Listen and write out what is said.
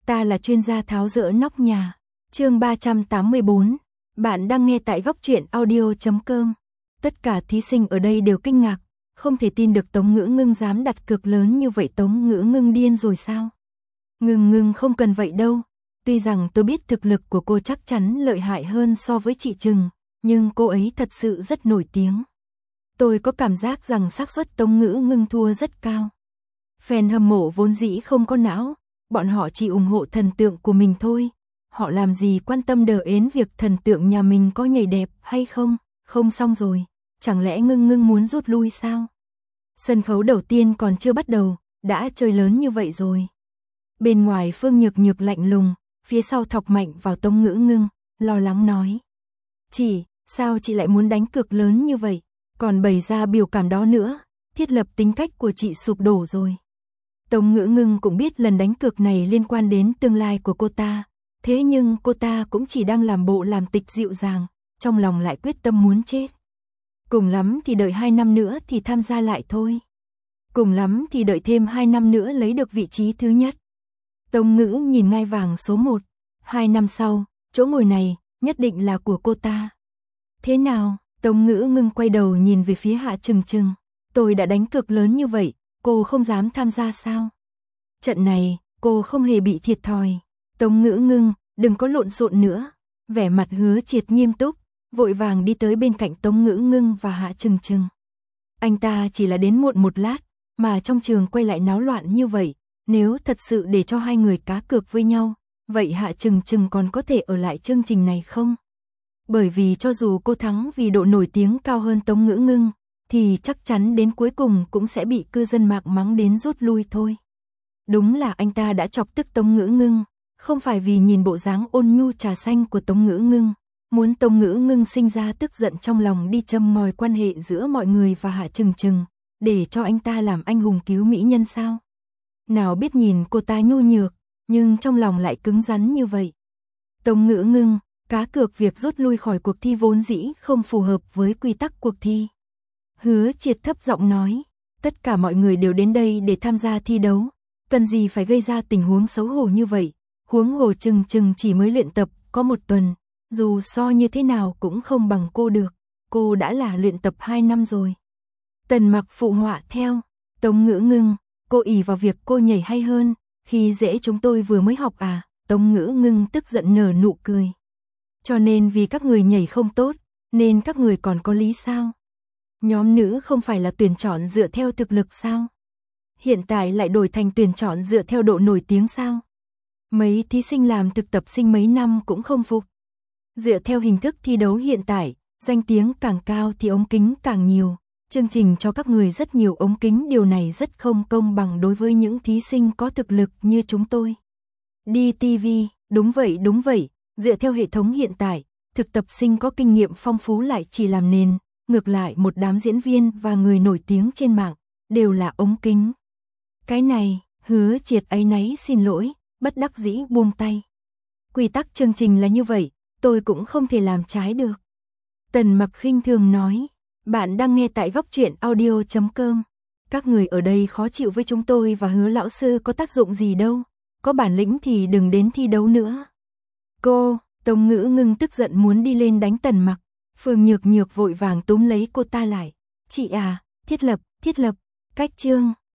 ta là chuyên gia tháo dỡ nóc nhà. Chương 384. Bạn đang nghe tại góc truyện audio.com. Tất cả thí sinh ở đây đều kinh ngạc, không thể tin được Tống Ngữ Ngưng dám đặt cược lớn như vậy. Tống Ngữ Ngưng điên rồi sao? Ngưng không cần vậy đâu. Tuy rằng tôi biết thực lực của cô chắc chắn lợi hại hơn so với chị Trừng, nhưng cô ấy thật sự rất nổi tiếng. Tôi có cảm giác rằng xác suất Tống Ngữ Ngưng thua rất cao. Fan hâm mộ vốn dĩ không có não, bọn họ chỉ ủng hộ thần tượng của mình thôi. Họ làm gì quan tâm đờ ến việc thần tượng nhà mình có nhảy đẹp hay không? Không xong rồi, chẳng lẽ Ngưng muốn rút lui sao? Sân khấu đầu tiên còn chưa bắt đầu, đã chơi lớn như vậy rồi. Bên ngoài Phương Nhược lạnh lùng, phía sau thọc mạnh vào Tống Ngữ Ngưng, lo lắng nói. Sao chị lại muốn đánh cược lớn như vậy? Còn bày ra biểu cảm đó nữa, thiết lập tính cách của chị sụp đổ rồi. Tống Ngữ Ngưng cũng biết lần đánh cược này liên quan đến tương lai của cô ta, thế nhưng cô ta cũng chỉ đang làm bộ làm tịch dịu dàng, trong lòng lại quyết tâm muốn chết. Cùng lắm thì đợi 2 năm nữa thì tham gia lại thôi. Cùng lắm thì đợi thêm 2 năm nữa lấy được vị trí thứ nhất. Tống Ngữ nhìn ngai vàng số 1, 2 năm sau, chỗ ngồi này nhất định là của cô ta. Thế nào? Tống Ngữ Ngưng quay đầu nhìn về phía Hạ Trừng. Tôi đã đánh cược lớn như vậy, cô không dám tham gia sao? Trận này, cô không hề bị thiệt thòi. Tống Ngữ Ngưng, đừng có lộn xộn nữa. Vẻ mặt Hứa Triệt nghiêm túc, vội vàng đi tới bên cạnh Tống Ngữ Ngưng và Hạ Trừng. Anh ta chỉ là đến muộn một lát, mà trong trường quay lại náo loạn như vậy. Nếu thật sự để cho hai người cá cược với nhau, vậy Hạ Trừng còn có thể ở lại chương trình này không? Bởi vì cho dù cô thắng vì độ nổi tiếng cao hơn Tống Ngữ Ngưng, thì chắc chắn đến cuối cùng cũng sẽ bị cư dân mạng mắng đến rút lui thôi. Đúng là anh ta đã chọc tức Tống Ngữ Ngưng, không phải vì nhìn bộ dáng ôn nhu trà xanh của Tống Ngữ Ngưng, muốn Tống Ngữ Ngưng sinh ra tức giận trong lòng đi châm ngòi quan hệ giữa mọi người và Hạ Trừng, để cho anh ta làm anh hùng cứu mỹ nhân sao? Nào biết nhìn cô ta nhu nhược, nhưng trong lòng lại cứng rắn như vậy. Tống Ngữ Ngưng, cá cược việc rút lui khỏi cuộc thi vốn dĩ không phù hợp với quy tắc cuộc thi. Hứa Triệt thấp giọng nói, tất cả mọi người đều đến đây để tham gia thi đấu, cần gì phải gây ra tình huống xấu hổ như vậy, huống hồ Trừng chỉ mới luyện tập có 1 tuần, dù so như thế nào cũng không bằng cô được, cô đã là luyện tập 2 năm rồi. Tần Mặc phụ họa theo, Tống Ngữ Ngưng, cô ỷ vào việc cô nhảy hay hơn, khi dễ chúng tôi vừa mới học à? Tống Ngữ Ngưng tức giận nở nụ cười. Cho nên vì các người nhảy không tốt, nên các người còn có lý sao? Nhóm nữ không phải là tuyển chọn dựa theo thực lực sao? Hiện tại lại đổi thành tuyển chọn dựa theo độ nổi tiếng sao? Mấy thí sinh làm thực tập sinh mấy năm cũng không phục. Dựa theo hình thức thi đấu hiện tại, danh tiếng càng cao thì ống kính càng nhiều. Chương trình cho các người rất nhiều ống kính, điều này rất không công bằng đối với những thí sinh có thực lực như chúng tôi. Đi TV, đúng vậy, dựa theo hệ thống hiện tại, thực tập sinh có kinh nghiệm phong phú lại chỉ làm nền, ngược lại một đám diễn viên và người nổi tiếng trên mạng, đều là ống kính. Cái này, Hứa Triệt áy náy xin lỗi, bất đắc dĩ buông tay. Quy tắc chương trình là như vậy, tôi cũng không thể làm trái được. Tần Mặc khinh thường nói. Bạn đang nghe tại góc truyện audio.com. Các người ở đây khó chịu với chúng tôi và Hứa lão sư có tác dụng gì đâu. Có bản lĩnh thì đừng đến thi đấu nữa. Cô, Tống Ngữ Ngưng tức giận muốn đi lên đánh Tần Mặc. Phương Nhược vội vàng túm lấy cô ta lại. Chị à, thiết lập, cách chương.